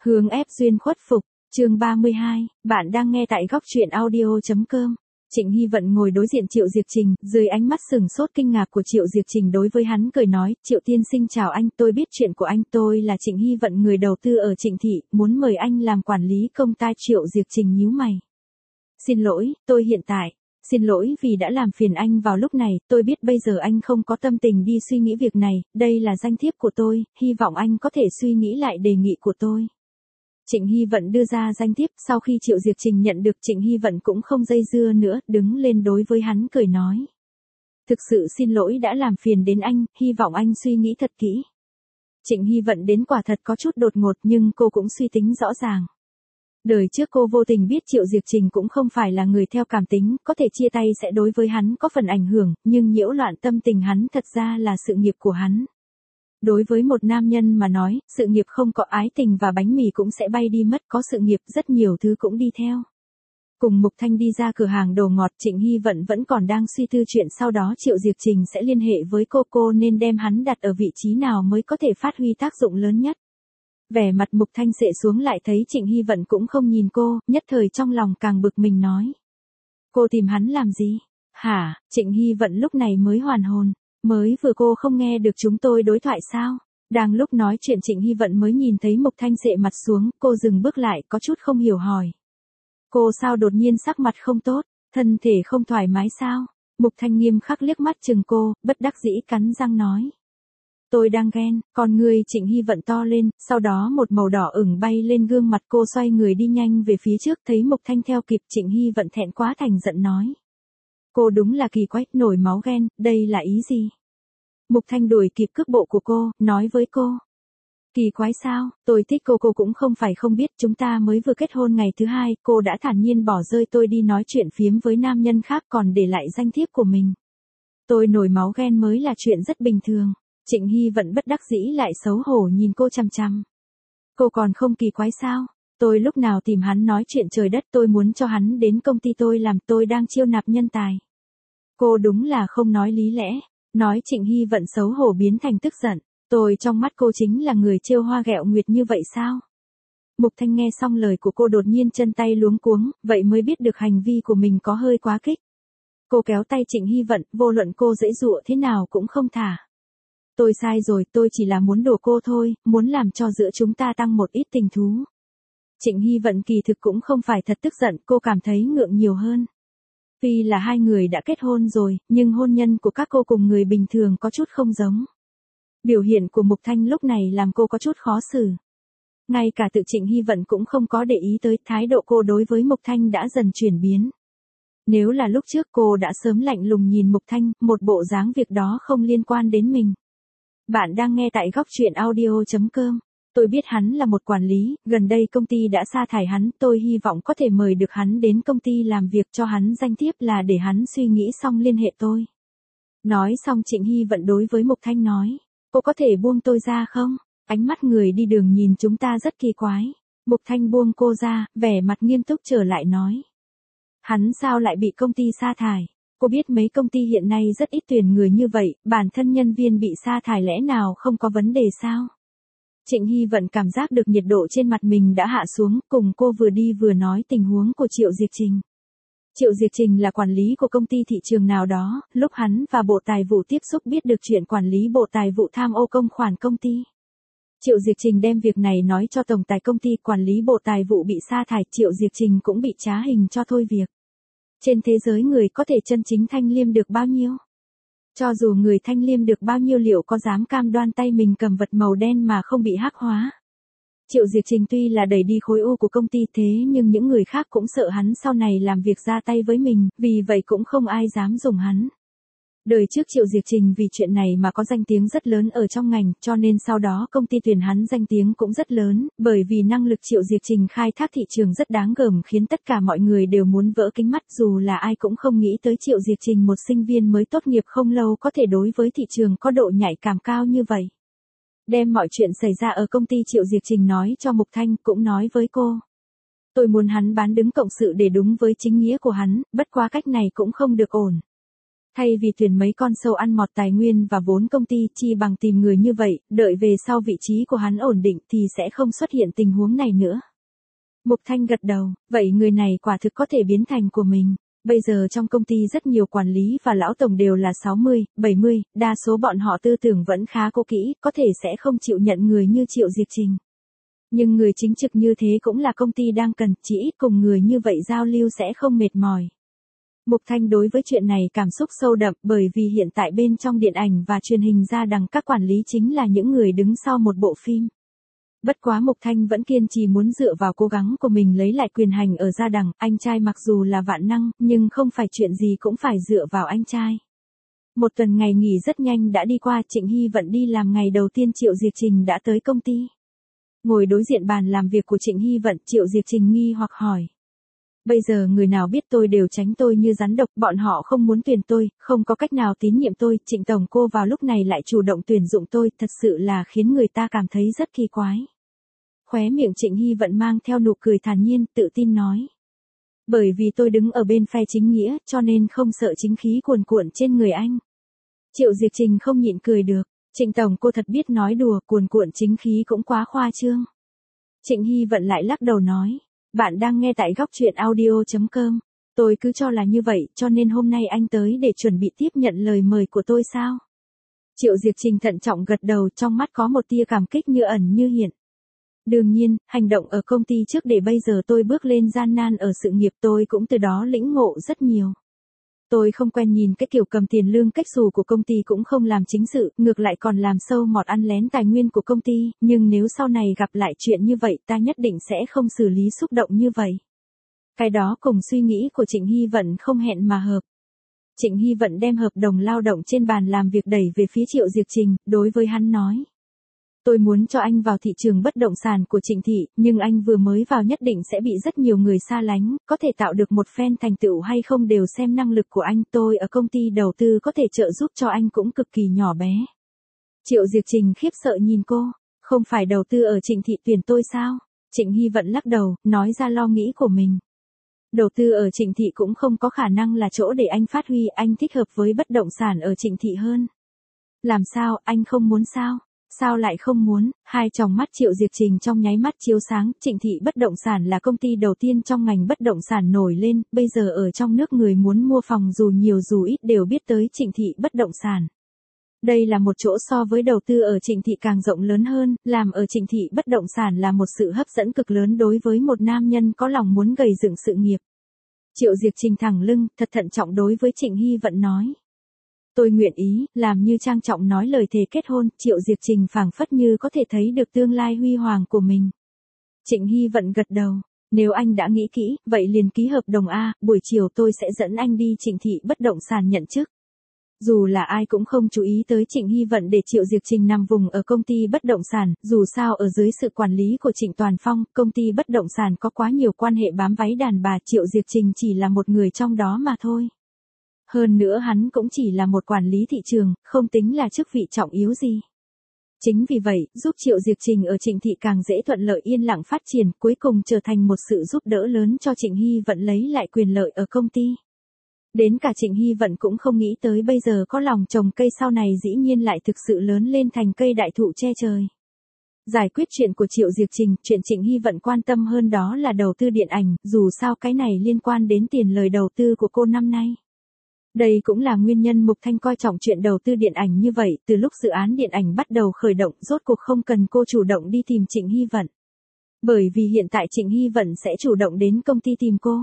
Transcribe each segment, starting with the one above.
Hướng ép duyên khuất phục, chương 32, bạn đang nghe tại góc truyện audio.com. Trịnh Hy Vận ngồi đối diện Triệu Diệp Trình, dưới ánh mắt sừng sốt kinh ngạc của Triệu Diệp Trình đối với hắn cười nói, Triệu tiên sinh chào anh, tôi biết chuyện của anh, tôi là Trịnh Hy Vận người đầu tư ở Trịnh Thị, muốn mời anh làm quản lý công ty. Triệu Diệp Trình nhíu mày. Xin lỗi, tôi hiện tại. Xin lỗi vì đã làm phiền anh vào lúc này, tôi biết bây giờ anh không có tâm tình đi suy nghĩ việc này, đây là danh thiếp của tôi, hy vọng anh có thể suy nghĩ lại đề nghị của tôi. Trịnh Hy Vận đưa ra danh thiếp, sau khi Triệu Diệp Trình nhận được Trịnh Hy Vận cũng không dây dưa nữa, đứng lên đối với hắn cười nói. Thực sự xin lỗi đã làm phiền đến anh, hy vọng anh suy nghĩ thật kỹ. Trịnh Hy Vận đến quả thật có chút đột ngột nhưng cô cũng suy tính rõ ràng. Đời trước cô vô tình biết Triệu Diệp Trình cũng không phải là người theo cảm tính, có thể chia tay sẽ đối với hắn có phần ảnh hưởng, nhưng nhiễu loạn tâm tình hắn thật ra là sự nghiệp của hắn. Đối với một nam nhân mà nói, sự nghiệp không có ái tình và bánh mì cũng sẽ bay đi mất, có sự nghiệp rất nhiều thứ cũng đi theo. Cùng Mục Thanh đi ra cửa hàng đồ ngọt, Trịnh Hy Vận vẫn còn đang suy tư chuyện sau đó Triệu Diệp Trình sẽ liên hệ với cô nên đem hắn đặt ở vị trí nào mới có thể phát huy tác dụng lớn nhất. Vẻ mặt Mục Thanh xệ xuống lại thấy Trịnh Hy Vận cũng không nhìn cô, nhất thời trong lòng càng bực mình nói. Cô tìm hắn làm gì? Hả? Trịnh Hy Vận lúc này mới hoàn hồn. Mới vừa cô không nghe được chúng tôi đối thoại sao? Đang lúc nói chuyện Trịnh Hy Vận mới nhìn thấy Mục Thanh xệ mặt xuống, cô dừng bước lại có chút không hiểu hỏi. Cô sao đột nhiên sắc mặt không tốt, thân thể không thoải mái sao? Mục Thanh nghiêm khắc liếc mắt chừng cô, bất đắc dĩ cắn răng nói. Tôi đang ghen, con người Trịnh Hy Vận to lên, sau đó một màu đỏ ửng bay lên gương mặt cô xoay người đi nhanh về phía trước thấy Mục Thanh theo kịp Trịnh Hy Vận thẹn quá thành giận nói. Cô đúng là kỳ quái, nổi máu ghen, đây là ý gì? Mục Thanh đuổi kịp cước bộ của cô, nói với cô. Kỳ quái sao, tôi thích cô cũng không phải không biết chúng ta mới vừa kết hôn ngày thứ 2, cô đã thản nhiên bỏ rơi tôi đi nói chuyện phiếm với nam nhân khác còn để lại danh thiếp của mình. Tôi nổi máu ghen mới là chuyện rất bình thường. Trịnh Hy Vận bất đắc dĩ lại xấu hổ nhìn cô chằm chằm. Cô còn không kỳ quái sao? Tôi lúc nào tìm hắn nói chuyện trời đất, tôi muốn cho hắn đến công ty tôi làm, tôi đang chiêu nạp nhân tài. Cô đúng là không nói lý lẽ. Nói Trịnh Hy Vận xấu hổ biến thành tức giận. Tôi trong mắt cô chính là người trêu hoa ghẹo nguyệt như vậy sao? Mục Thanh nghe xong lời của cô đột nhiên chân tay luống cuống, vậy mới biết được hành vi của mình có hơi quá kích. Cô kéo tay Trịnh Hy Vận, vô luận cô giãy giụa thế nào cũng không thả. Tôi sai rồi, tôi chỉ là muốn đùa cô thôi, muốn làm cho giữa chúng ta tăng một ít tình thú. Trịnh Hy Vận kỳ thực cũng không phải thật tức giận, cô cảm thấy ngượng nhiều hơn. Tuy là hai người đã kết hôn rồi, nhưng hôn nhân của các cô cùng người bình thường có chút không giống. Biểu hiện của Mục Thanh lúc này làm cô có chút khó xử. Ngay cả tự Trịnh Hy Vận cũng không có để ý tới thái độ cô đối với Mục Thanh đã dần chuyển biến. Nếu là lúc trước cô đã sớm lạnh lùng nhìn Mục Thanh, một bộ dáng việc đó không liên quan đến mình. Bạn đang nghe tại góc truyện audio.com. Tôi biết hắn là một quản lý, gần đây công ty đã sa thải hắn, tôi hy vọng có thể mời được hắn đến công ty làm việc cho hắn danh thiếp là để hắn suy nghĩ xong liên hệ tôi. Nói xong Trịnh Hy Vận đối với Mục Thanh nói, cô có thể buông tôi ra không? Ánh mắt người đi đường nhìn chúng ta rất kỳ quái. Mục Thanh buông cô ra, vẻ mặt nghiêm túc trở lại nói. Hắn sao lại bị công ty sa thải? Cô biết mấy công ty hiện nay rất ít tuyển người như vậy, bản thân nhân viên bị sa thải lẽ nào không có vấn đề sao? Trịnh Hy Vận cảm giác được nhiệt độ trên mặt mình đã hạ xuống, cùng cô vừa đi vừa nói tình huống của Triệu Diệp Trình. Triệu Diệp Trình là quản lý của công ty thị trường nào đó, lúc hắn và Bộ Tài vụ tiếp xúc biết được chuyện quản lý Bộ Tài vụ tham ô công khoản công ty. Triệu Diệp Trình đem việc này nói cho tổng tài công ty, quản lý Bộ Tài vụ bị sa thải, Triệu Diệp Trình cũng bị trá hình cho thôi việc. Trên thế giới người có thể chân chính thanh liêm được bao nhiêu? Cho dù người thanh liêm được bao nhiêu liệu có dám cam đoan tay mình cầm vật màu đen mà không bị hắc hóa? Triệu Diệp Trình tuy là đẩy đi khối u của công ty thế nhưng những người khác cũng sợ hắn sau này làm việc ra tay với mình, vì vậy cũng không ai dám dùng hắn. Đời trước Triệu Diệp Trình vì chuyện này mà có danh tiếng rất lớn ở trong ngành, cho nên sau đó công ty tuyển hắn danh tiếng cũng rất lớn, bởi vì năng lực Triệu Diệp Trình khai thác thị trường rất đáng gờm khiến tất cả mọi người đều muốn vỡ kính mắt, dù là ai cũng không nghĩ tới Triệu Diệp Trình một sinh viên mới tốt nghiệp không lâu có thể đối với thị trường có độ nhạy cảm cao như vậy. Đem mọi chuyện xảy ra ở công ty Triệu Diệp Trình nói cho Mục Thanh, cũng nói với cô. Tôi muốn hắn bán đứng cộng sự để đúng với chính nghĩa của hắn, bất quá cách này cũng không được ổn. Thay vì tuyển mấy con sâu ăn mọt tài nguyên và vốn công ty, chi bằng tìm người như vậy, đợi về sau vị trí của hắn ổn định thì sẽ không xuất hiện tình huống này nữa. Mục Thanh gật đầu, vậy người này quả thực có thể biến thành của mình. Bây giờ trong công ty rất nhiều quản lý và lão tổng đều là 60, 70, đa số bọn họ tư tưởng vẫn khá cũ kỹ, có thể sẽ không chịu nhận người như Triệu Diệp Trình. Nhưng người chính trực như thế cũng là công ty đang cần, chỉ ít cùng người như vậy giao lưu sẽ không mệt mỏi. Mục Thanh đối với chuyện này cảm xúc sâu đậm bởi vì hiện tại bên trong điện ảnh và truyền hình gia đằng các quản lý chính là những người đứng sau một bộ phim. Bất quá Mục Thanh vẫn kiên trì muốn dựa vào cố gắng của mình lấy lại quyền hành ở gia đằng, anh trai mặc dù là vạn năng, nhưng không phải chuyện gì cũng phải dựa vào anh trai. Một tuần ngày nghỉ rất nhanh đã đi qua, Trịnh Hy Vận đi làm ngày đầu tiên Triệu Diệp Trình đã tới công ty. Ngồi đối diện bàn làm việc của Trịnh Hy Vận, Triệu Diệp Trình nghi hoặc hỏi. Bây giờ người nào biết tôi đều tránh tôi như rắn độc, bọn họ không muốn tuyển tôi, không có cách nào tín nhiệm tôi, Trịnh Tổng cô vào lúc này lại chủ động tuyển dụng tôi, thật sự là khiến người ta cảm thấy rất kỳ quái. Khóe miệng Trịnh Hy Vận mang theo nụ cười thản nhiên, tự tin nói. Bởi vì tôi đứng ở bên phe chính nghĩa, cho nên không sợ chính khí cuồn cuộn trên người anh. Triệu Diệp Trình không nhịn cười được, Trịnh Tổng cô thật biết nói đùa, cuồn cuộn chính khí cũng quá khoa trương. Trịnh Hy Vận lại lắc đầu nói. Bạn đang nghe tại góc truyện audio.com. Tôi cứ cho là như vậy, cho nên hôm nay anh tới để chuẩn bị tiếp nhận lời mời của tôi sao? Triệu Diệp Trình thận trọng gật đầu, trong mắt có một tia cảm kích như ẩn như hiện. Đương nhiên, hành động ở công ty trước để bây giờ tôi bước lên gian nan ở sự nghiệp, tôi cũng từ đó lĩnh ngộ rất nhiều. Tôi không quen nhìn cái kiểu cầm tiền lương cách xù của công ty, cũng không làm chính sự, ngược lại còn làm sâu mọt ăn lén tài nguyên của công ty, nhưng nếu sau này gặp lại chuyện như vậy ta nhất định sẽ không xử lý xúc động như vậy. Cái đó cùng suy nghĩ của Trịnh Hy Vận không hẹn mà hợp. Trịnh Hy Vận đem hợp đồng lao động trên bàn làm việc đẩy về phía Triệu Diệp Trình, đối với hắn nói. Tôi muốn cho anh vào thị trường bất động sản của Trịnh thị, nhưng anh vừa mới vào nhất định sẽ bị rất nhiều người xa lánh, có thể tạo được một phen thành tựu hay không đều xem năng lực của anh, tôi ở công ty đầu tư có thể trợ giúp cho anh cũng cực kỳ nhỏ bé. Triệu Diệp Trình khiếp sợ nhìn cô, không phải đầu tư ở Trịnh thị tuyển tôi sao? Trịnh Hy Vận lắc đầu, nói ra lo nghĩ của mình. Đầu tư ở Trịnh thị cũng không có khả năng là chỗ để anh phát huy, anh thích hợp với bất động sản ở Trịnh thị hơn. Làm sao, anh không muốn sao? Sao lại không muốn? Hai tròng mắt Triệu Diệp Trình trong nháy mắt chiếu sáng, Trịnh thị bất động sản là công ty đầu tiên trong ngành bất động sản nổi lên, bây giờ ở trong nước người muốn mua phòng dù nhiều dù ít đều biết tới Trịnh thị bất động sản. Đây là một chỗ so với đầu tư ở Trịnh thị càng rộng lớn hơn, làm ở Trịnh thị bất động sản là một sự hấp dẫn cực lớn đối với một nam nhân có lòng muốn gầy dựng sự nghiệp. Triệu Diệp Trình thẳng lưng, thật thận trọng đối với Trịnh Hy Vận nói. Tôi nguyện ý, làm như trang trọng nói lời thề kết hôn, Triệu Diệp Trình phảng phất như có thể thấy được tương lai huy hoàng của mình. Trịnh Hy Vận gật đầu, nếu anh đã nghĩ kỹ, vậy liền ký hợp đồng A, buổi chiều tôi sẽ dẫn anh đi Trịnh thị bất động sản nhận chức. Dù là ai cũng không chú ý tới Trịnh Hy Vận để Triệu Diệp Trình nằm vùng ở công ty bất động sản, dù sao ở dưới sự quản lý của Trịnh Toàn Phong, công ty bất động sản có quá nhiều quan hệ bám váy đàn bà, Triệu Diệp Trình chỉ là một người trong đó mà thôi. Hơn nữa hắn cũng chỉ là một quản lý thị trường, không tính là chức vị trọng yếu gì. Chính vì vậy, giúp Triệu Diệp Trình ở Trịnh thị càng dễ thuận lợi yên lặng phát triển, cuối cùng trở thành một sự giúp đỡ lớn cho Trịnh Hy Vận lấy lại quyền lợi ở công ty. Đến cả Trịnh Hy Vận cũng không nghĩ tới bây giờ có lòng trồng cây sau này dĩ nhiên lại thực sự lớn lên thành cây đại thụ che trời. Giải quyết chuyện của Triệu Diệp Trình, chuyện Trịnh Hy Vận quan tâm hơn đó là đầu tư điện ảnh, dù sao cái này liên quan đến tiền lời đầu tư của cô năm nay. Đây cũng là nguyên nhân Mục Thanh coi trọng chuyện đầu tư điện ảnh như vậy, từ lúc dự án điện ảnh bắt đầu khởi động, rốt cuộc không cần cô chủ động đi tìm Trịnh Hy Vận. Bởi vì hiện tại Trịnh Hy Vận sẽ chủ động đến công ty tìm cô.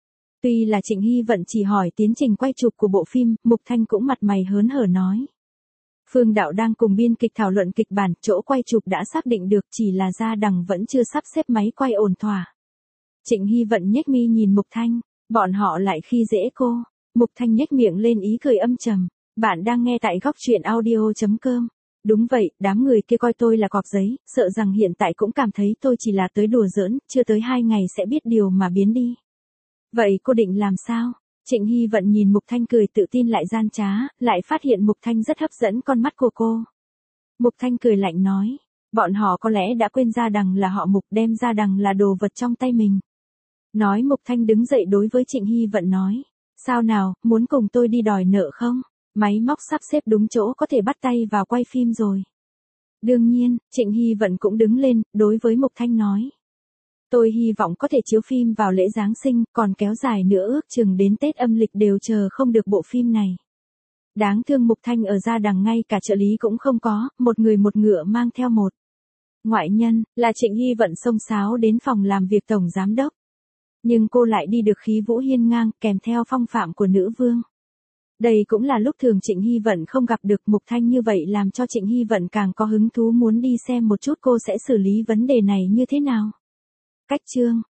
Tuy là Trịnh Hy Vận chỉ hỏi tiến trình quay chụp của bộ phim, Mục Thanh cũng mặt mày hớn hở nói. Phương đạo đang cùng biên kịch thảo luận kịch bản, chỗ quay chụp đã xác định được, chỉ là gia đằng vẫn chưa sắp xếp máy quay ổn thỏa. Trịnh Hy Vận nhếch mi nhìn Mục Thanh, bọn họ lại khi dễ cô. Mục Thanh nhếch miệng lên ý cười âm trầm. Bạn đang nghe tại góc truyện audio.com. Đúng vậy, đám người kia coi tôi là cọp giấy, sợ rằng hiện tại cũng cảm thấy tôi chỉ là tới đùa giỡn, chưa tới 2 ngày sẽ biết điều mà biến đi. Vậy cô định làm sao? Trịnh Hy Vận nhìn Mục Thanh cười tự tin lại gian trá, lại phát hiện Mục Thanh rất hấp dẫn con mắt của cô. Mục Thanh cười lạnh nói, bọn họ có lẽ đã quên gia đằng là họ Mục, đem gia đằng là đồ vật trong tay mình. Nói Mục Thanh đứng dậy đối với Trịnh Hy Vận nói, Sao nào, muốn cùng tôi đi đòi nợ không? Máy móc sắp xếp đúng chỗ có thể bắt tay vào quay phim rồi. Đương nhiên, Trịnh Hy Vận cũng đứng lên, đối với Mục Thanh nói. Tôi hy vọng có thể chiếu phim vào lễ Giáng sinh, còn kéo dài nữa ước chừng đến Tết âm lịch đều chờ không được bộ phim này. Đáng thương Mục Thanh ở Gia Đằng ngay cả trợ lý cũng không có, một người một ngựa mang theo một. Ngoại nhân, là Trịnh Hy Vận xông xáo đến phòng làm việc tổng giám đốc. Nhưng cô lại đi được khí vũ hiên ngang, kèm theo phong phạm của nữ vương. Đây cũng là lúc thường Trịnh Hy Vận không gặp được Mục Thanh như vậy làm cho Trịnh Hy Vận càng có hứng thú muốn đi xem một chút cô sẽ xử lý vấn đề này như thế nào. Cách chương